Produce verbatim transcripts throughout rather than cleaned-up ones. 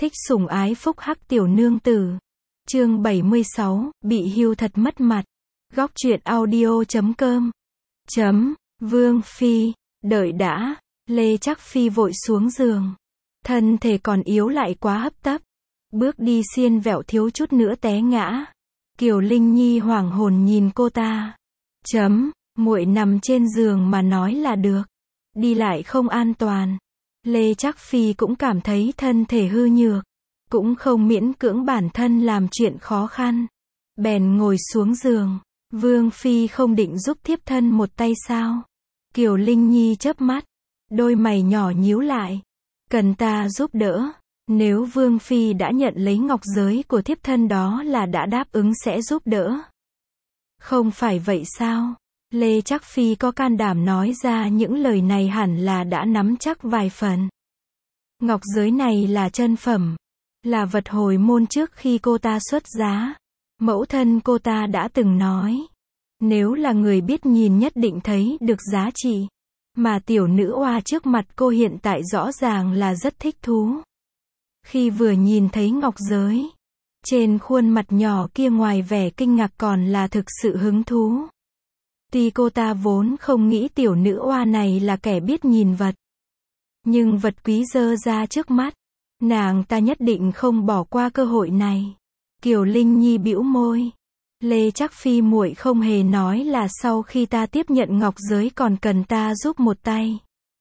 Thích sủng ái phúc hắc tiểu nương tử. Chương bảy mươi sáu, bị hưu thật mất mặt. Góc truyện audio chấm com. Chấm, Vương Phi, đợi đã, Lê Trác Phi vội xuống giường. Thân thể còn yếu lại quá hấp tấp. Bước đi xiên vẹo thiếu chút nữa té ngã. Kiều Linh Nhi hoảng hồn nhìn cô ta. Chấm, muội nằm trên giường mà nói là được. Đi lại không an toàn. Lê Trác Phi cũng cảm thấy thân thể hư nhược. Cũng không miễn cưỡng bản thân làm chuyện khó khăn. Bèn ngồi xuống giường. Vương Phi không định giúp thiếp thân một tay sao? Kiều Linh Nhi chớp mắt. Đôi mày nhỏ nhíu lại. Cần ta giúp đỡ. Nếu Vương Phi đã nhận lấy ngọc giới của thiếp thân đó là đã đáp ứng sẽ giúp đỡ. Không phải vậy sao? Lê Trác Phi có can đảm nói ra những lời này hẳn là đã nắm chắc vài phần. Ngọc giới này là chân phẩm. Là vật hồi môn trước khi cô ta xuất giá. Mẫu thân cô ta đã từng nói. Nếu là người biết nhìn nhất định thấy được giá trị. Mà tiểu nữ oa trước mặt cô hiện tại rõ ràng là rất thích thú. Khi vừa nhìn thấy ngọc giới. Trên khuôn mặt nhỏ kia ngoài vẻ kinh ngạc còn là thực sự hứng thú. Tuy cô ta vốn không nghĩ tiểu nữ oa này là kẻ biết nhìn vật. Nhưng vật quý dơ ra trước mắt. Nàng ta nhất định không bỏ qua cơ hội này. Kiều Linh Nhi bĩu môi. Lê Trác Phi muội không hề nói là sau khi ta tiếp nhận ngọc giới còn cần ta giúp một tay.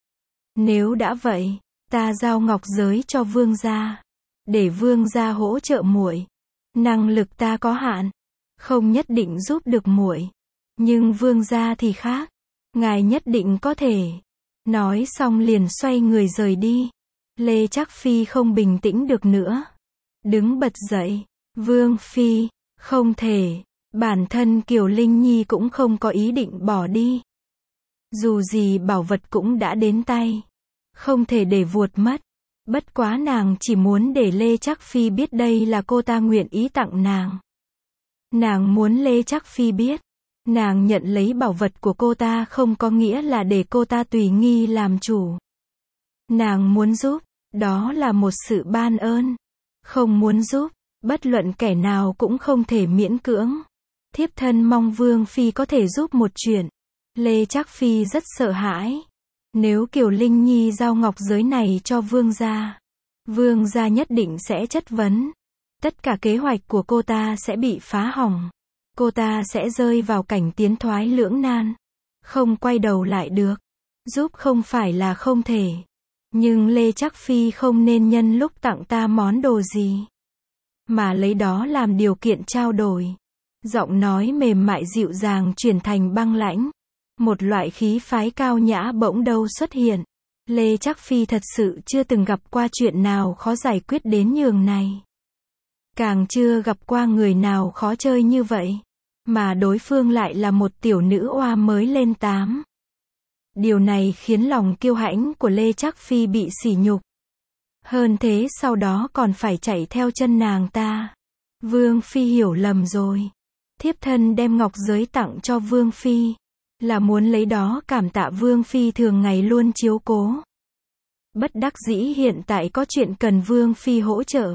Nếu đã vậy, ta giao ngọc giới cho vương gia. Để vương gia hỗ trợ muội. Năng lực ta có hạn. Không nhất định giúp được muội. Nhưng vương gia thì khác. Ngài nhất định có thể. Nói xong liền xoay người rời đi. Lê Trác Phi không bình tĩnh được nữa. Đứng bật dậy. Vương Phi, không thể. Bản thân Kiều Linh Nhi cũng không có ý định bỏ đi. Dù gì bảo vật cũng đã đến tay. Không thể để vuột mất. Bất quá nàng chỉ muốn để Lê Trác Phi biết đây là cô ta nguyện ý tặng nàng. Nàng muốn Lê Trác Phi biết. Nàng nhận lấy bảo vật của cô ta không có nghĩa là để cô ta tùy nghi làm chủ. Nàng muốn giúp. Đó là một sự ban ơn. Không muốn giúp. Bất luận kẻ nào cũng không thể miễn cưỡng. Thiếp thân mong Vương Phi có thể giúp một chuyện. Lê Trác Phi rất sợ hãi. Nếu Kiều Linh Nhi giao ngọc giới này cho Vương gia. Vương gia nhất định sẽ chất vấn. Tất cả kế hoạch của cô ta sẽ bị phá hỏng. Cô ta sẽ rơi vào cảnh tiến thoái lưỡng nan. Không quay đầu lại được. Giúp không phải là không thể. Nhưng Lê Trác Phi không nên nhân lúc tặng ta món đồ gì. Mà lấy đó làm điều kiện trao đổi. Giọng nói mềm mại dịu dàng chuyển thành băng lãnh. Một loại khí phái cao nhã bỗng đâu xuất hiện. Lê Trác Phi thật sự chưa từng gặp qua chuyện nào khó giải quyết đến nhường này. Càng chưa gặp qua người nào khó chơi như vậy. Mà đối phương lại là một tiểu nữ oa mới lên tám. Điều này khiến lòng kiêu hãnh của Lê Trác Phi bị sỉ nhục. Hơn thế sau đó còn phải chạy theo chân nàng ta. Vương Phi hiểu lầm rồi. Thiếp thân đem ngọc giới tặng cho Vương Phi. Là muốn lấy đó cảm tạ Vương Phi thường ngày luôn chiếu cố. Bất đắc dĩ hiện tại có chuyện cần Vương Phi hỗ trợ.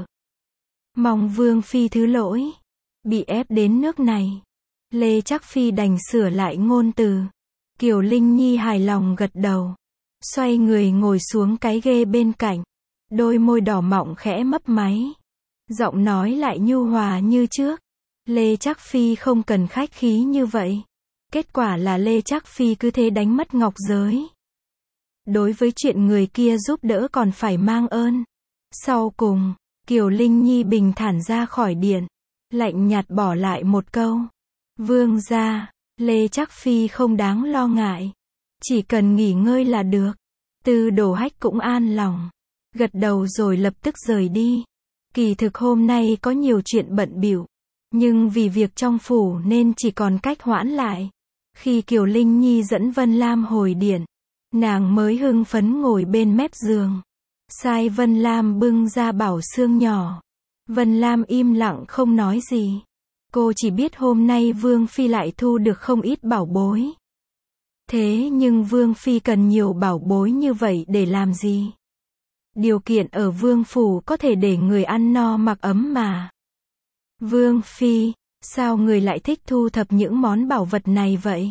Mong Vương Phi thứ lỗi. Bị ép đến nước này. Lê Trác Phi đành sửa lại ngôn từ. Kiều Linh Nhi hài lòng gật đầu. Xoay người ngồi xuống cái ghê bên cạnh. Đôi môi đỏ mọng khẽ mấp máy. Giọng nói lại nhu hòa như trước. Lê Trác Phi không cần khách khí như vậy. Kết quả là Lê Trác Phi cứ thế đánh mất ngọc giới. Đối với chuyện người kia giúp đỡ còn phải mang ơn. Sau cùng, Kiều Linh Nhi bình thản ra khỏi điện. Lạnh nhạt bỏ lại một câu. Vương gia, Lê Trác Phi không đáng lo ngại. Chỉ cần nghỉ ngơi là được. Tư Đồ Hách cũng an lòng. Gật đầu rồi lập tức rời đi. Kỳ thực hôm nay có nhiều chuyện bận bịu. Nhưng vì việc trong phủ nên chỉ còn cách hoãn lại. Khi Kiều Linh Nhi dẫn Vân Lam hồi điện. Nàng mới hưng phấn ngồi bên mép giường. Sai Vân Lam bưng ra bảo xương nhỏ. Vân Lam im lặng không nói gì. Cô chỉ biết hôm nay Vương Phi lại thu được không ít bảo bối. Thế nhưng Vương Phi cần nhiều bảo bối như vậy để làm gì? Điều kiện ở vương phủ có thể để người ăn no mặc ấm mà. Vương phi, sao người lại thích thu thập những món bảo vật này vậy?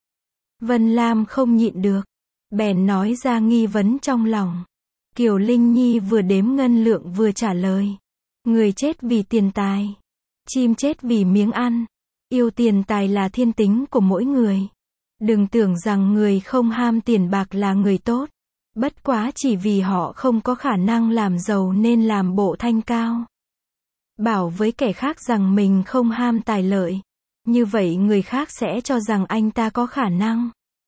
Vân Lam không nhịn được, bèn nói ra nghi vấn trong lòng. Kiều Linh Nhi vừa đếm ngân lượng vừa trả lời. Người chết vì tiền tài, chim chết vì miếng ăn. Yêu tiền tài là thiên tính của mỗi người. Đừng tưởng rằng người không ham tiền bạc là người tốt. Bất quá chỉ vì họ không có khả năng làm giàu nên làm bộ thanh cao. Bảo với kẻ khác rằng mình không ham tài lợi. Như vậy người khác sẽ cho rằng anh ta có khả năng.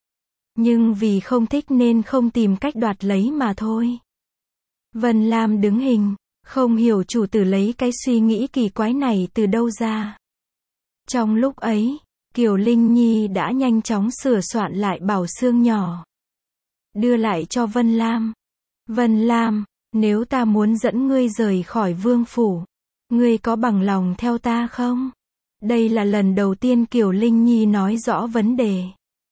Nhưng vì không thích nên không tìm cách đoạt lấy mà thôi. Vân Lam đứng hình, không hiểu chủ tử lấy cái suy nghĩ kỳ quái này từ đâu ra. Trong lúc ấy, Kiều Linh Nhi đã nhanh chóng sửa soạn lại bảo xương nhỏ. Đưa lại cho Vân Lam. Vân Lam, nếu ta muốn dẫn ngươi rời khỏi vương phủ, ngươi có bằng lòng theo ta không? Đây là lần đầu tiên Kiều Linh Nhi nói rõ vấn đề.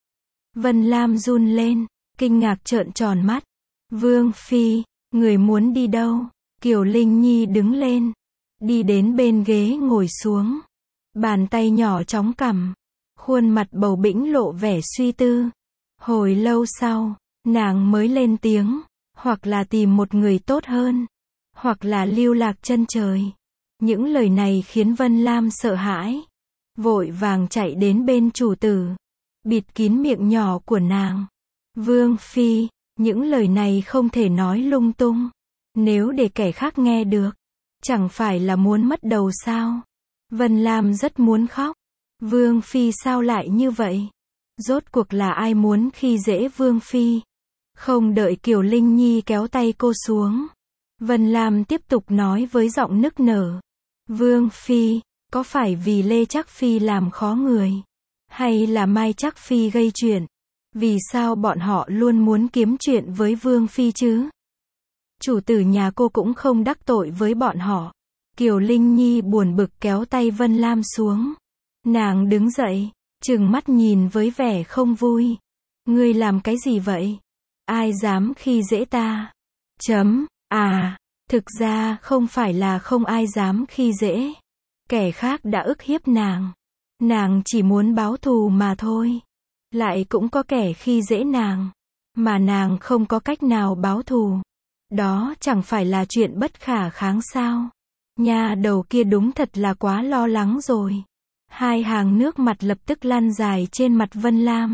Vân Lam run lên, kinh ngạc trợn tròn mắt. Vương phi, người muốn đi đâu? Kiều Linh Nhi đứng lên, đi đến bên ghế ngồi xuống. Bàn tay nhỏ chóng cằm, khuôn mặt bầu bĩnh lộ vẻ suy tư. Hồi lâu sau, nàng mới lên tiếng, hoặc là tìm một người tốt hơn, hoặc là lưu lạc chân trời. Những lời này khiến Vân Lam sợ hãi, vội vàng chạy đến bên chủ tử, bịt kín miệng nhỏ của nàng. Vương phi, những lời này không thể nói lung tung. Nếu để kẻ khác nghe được, chẳng phải là muốn mất đầu sao? Vân Lam rất muốn khóc. Vương phi sao lại như vậy? Rốt cuộc là ai muốn khi dễ Vương phi? Không đợi Kiều Linh Nhi kéo tay cô xuống, Vân Lam tiếp tục nói với giọng nức nở. Vương phi, có phải vì Lê Trác Phi làm khó người? Hay là Mai Trác Phi gây chuyện? Vì sao bọn họ luôn muốn kiếm chuyện với Vương phi chứ? Chủ tử nhà cô cũng không đắc tội với bọn họ. Kiều Linh Nhi buồn bực kéo tay Vân Lam xuống. Nàng đứng dậy, trừng mắt nhìn với vẻ không vui. Ngươi làm cái gì vậy? Ai dám khi dễ ta? Chấm, à, thực ra không phải là không ai dám khi dễ. Kẻ khác đã ức hiếp nàng. Nàng chỉ muốn báo thù mà thôi. Lại cũng có kẻ khi dễ nàng, mà nàng không có cách nào báo thù. Đó chẳng phải là chuyện bất khả kháng sao? Nha đầu kia đúng thật là quá lo lắng rồi. Hai hàng nước mặt lập tức lan dài trên mặt Vân Lam.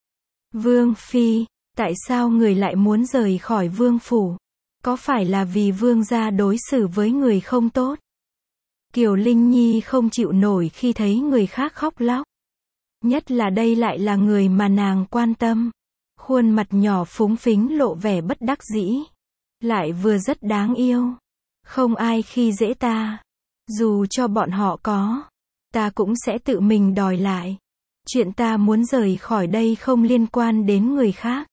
Vương phi, tại sao người lại muốn rời khỏi vương phủ? Có phải là vì vương gia đối xử với người không tốt? Kiều Linh Nhi không chịu nổi khi thấy người khác khóc lóc. Nhất là đây lại là người mà nàng quan tâm. Khuôn mặt nhỏ phúng phính lộ vẻ bất đắc dĩ. Lại vừa rất đáng yêu. Không ai khi dễ ta. Dù cho bọn họ có, ta cũng sẽ tự mình đòi lại. Chuyện ta muốn rời khỏi đây không liên quan đến người khác.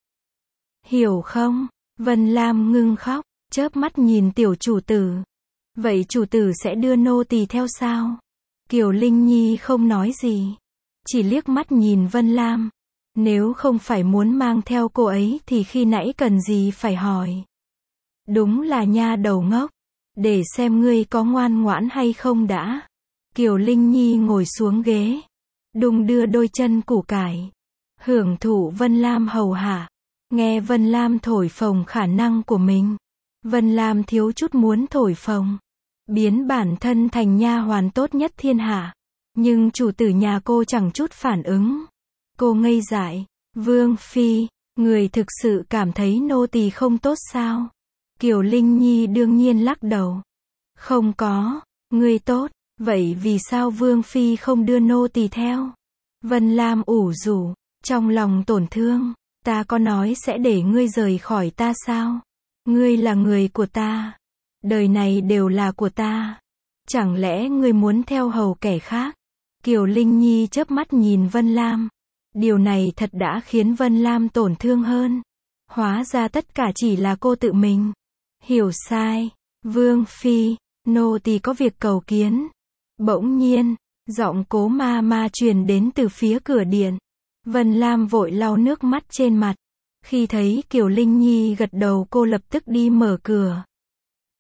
Hiểu không? Vân Lam ngưng khóc, chớp mắt nhìn tiểu chủ tử. Vậy chủ tử sẽ đưa nô tỳ theo sao? Kiều Linh Nhi không nói gì, chỉ liếc mắt nhìn Vân Lam. Nếu không phải muốn mang theo cô ấy thì khi nãy cần gì phải hỏi. Đúng là nha đầu ngốc. Để xem ngươi có ngoan ngoãn hay không đã. Kiều Linh Nhi ngồi xuống ghế, đung đưa đôi chân củ cải, hưởng thụ Vân Lam hầu hạ. Nghe Vân Lam thổi phồng khả năng của mình, Vân Lam thiếu chút muốn thổi phồng, biến bản thân thành nha hoàn tốt nhất thiên hạ. Nhưng chủ tử nhà cô chẳng chút phản ứng. Cô ngây dại. Vương phi, người thực sự cảm thấy nô tỳ không tốt sao? Kiều Linh Nhi đương nhiên lắc đầu. Không có, ngươi tốt, vậy vì sao Vương phi không đưa nô tỳ theo? Vân Lam ủ rũ, trong lòng tổn thương. Ta có nói sẽ để ngươi rời khỏi ta sao? Ngươi là người của ta. Đời này đều là của ta. Chẳng lẽ ngươi muốn theo hầu kẻ khác? Kiều Linh Nhi chớp mắt nhìn Vân Lam. Điều này thật đã khiến Vân Lam tổn thương hơn. Hóa ra tất cả chỉ là cô tự mình. Hiểu sai. Vương phi, nô tỳ có việc cầu kiến. Bỗng nhiên, giọng Cố ma ma truyền đến từ phía cửa điện. Vân Lam vội lau nước mắt trên mặt. Khi thấy Kiều Linh Nhi gật đầu cô lập tức đi mở cửa.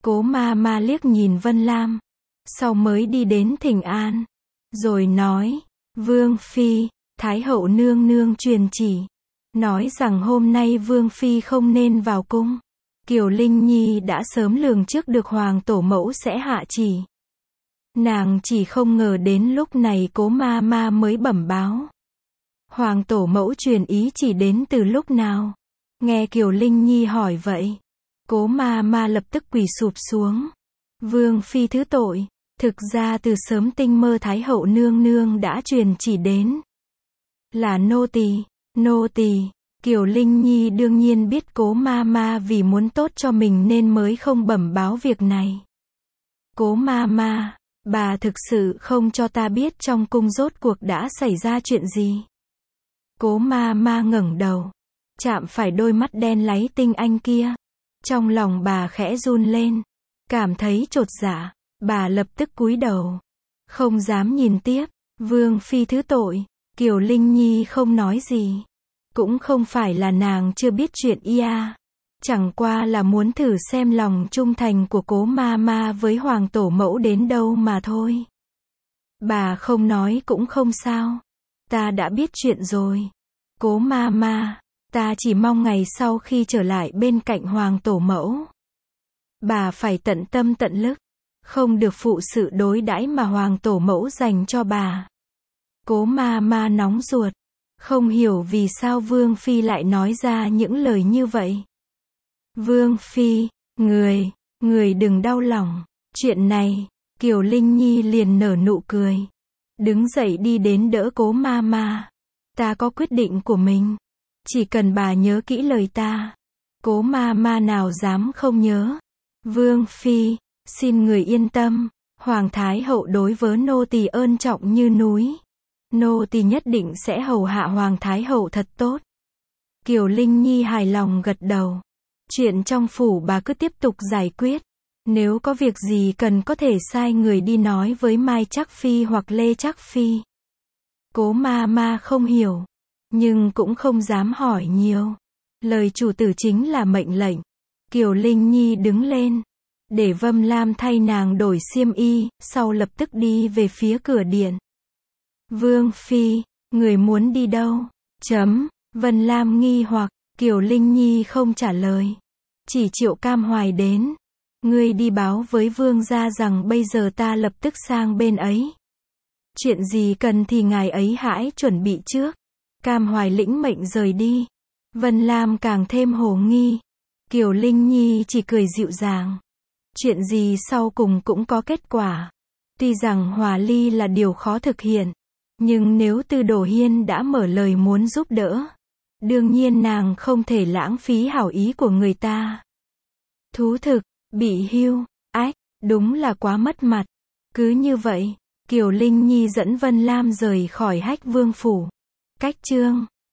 Cố ma ma liếc nhìn Vân Lam, sau mới đi đến thỉnh an, rồi nói, Vương Phi, Thái hậu nương nương truyền chỉ, nói rằng hôm nay Vương Phi không nên vào cung. Kiều Linh Nhi đã sớm lường trước được Hoàng tổ mẫu sẽ hạ chỉ. Nàng chỉ không ngờ đến lúc này Cố ma ma mới bẩm báo. Hoàng tổ mẫu truyền ý chỉ đến từ lúc nào? Nghe Kiều Linh Nhi hỏi vậy, Cố ma ma lập tức quỳ sụp xuống. Vương Phi thứ tội, thực ra từ sớm tinh mơ Thái hậu nương nương đã truyền chỉ đến. Là nô tỳ, nô tỳ. Kiều Linh Nhi đương nhiên biết Cố ma ma vì muốn tốt cho mình nên mới không bẩm báo việc này. Cố ma ma, bà thực sự không cho ta biết trong cung rốt cuộc đã xảy ra chuyện gì. Cố ma ma ngẩng đầu, chạm phải đôi mắt đen láy tinh anh kia. Trong lòng bà khẽ run lên, cảm thấy chột dạ, bà lập tức cúi đầu, không dám nhìn tiếp. Vương Phi thứ tội, Kiều Linh Nhi không nói gì. Cũng không phải là nàng chưa biết chuyện ia, chẳng qua là muốn thử xem lòng trung thành của Cố ma ma với Hoàng tổ mẫu đến đâu mà thôi. Bà không nói cũng không sao, ta đã biết chuyện rồi. Cố ma ma, ta chỉ mong ngày sau khi trở lại bên cạnh Hoàng tổ mẫu, bà phải tận tâm tận lực, không được phụ sự đối đãi mà Hoàng tổ mẫu dành cho bà. Cố ma ma nóng ruột, không hiểu vì sao Vương Phi lại nói ra những lời như vậy. Vương Phi, người, người đừng đau lòng. Chuyện này, Kiều Linh Nhi liền nở nụ cười, đứng dậy đi đến đỡ Cố ma ma. Ta có quyết định của mình, chỉ cần bà nhớ kỹ lời ta. Cố ma ma nào dám không nhớ. Vương Phi, xin người yên tâm, Hoàng Thái hậu đối với nô tỳ ơn trọng như núi. Nô tỳ nhất định sẽ hầu hạ Hoàng Thái hậu thật tốt. Kiều Linh Nhi hài lòng gật đầu. Chuyện trong phủ bà cứ tiếp tục giải quyết. Nếu có việc gì cần có thể sai người đi nói với Mai Trác Phi hoặc Lê Trác Phi. Cố ma ma không hiểu, nhưng cũng không dám hỏi nhiều. Lời chủ tử chính là mệnh lệnh. Kiều Linh Nhi đứng lên, để Vân Lam thay nàng đổi xiêm y, sau lập tức đi về phía cửa điện. Vương Phi, người muốn đi đâu? Chấm, Vân Lam nghi hoặc, Kiều Linh Nhi không trả lời. Chỉ Triệu Cam Hoài đến. Ngươi đi báo với vương gia rằng bây giờ ta lập tức sang bên ấy. Chuyện gì cần thì ngài ấy hãy chuẩn bị trước. Cam Hoài lĩnh mệnh rời đi. Vân Lam càng thêm hồ nghi. Kiều Linh Nhi chỉ cười dịu dàng. Chuyện gì sau cùng cũng có kết quả. Tuy rằng hòa ly là điều khó thực hiện, nhưng nếu Tư Đồ Hiên đã mở lời muốn giúp đỡ, đương nhiên nàng không thể lãng phí hảo ý của người ta. Thú thực, bị hưu, ách, đúng là quá mất mặt. Cứ như vậy, Kiều Linh Nhi dẫn Vân Lam rời khỏi Hách Vương phủ. Cách chương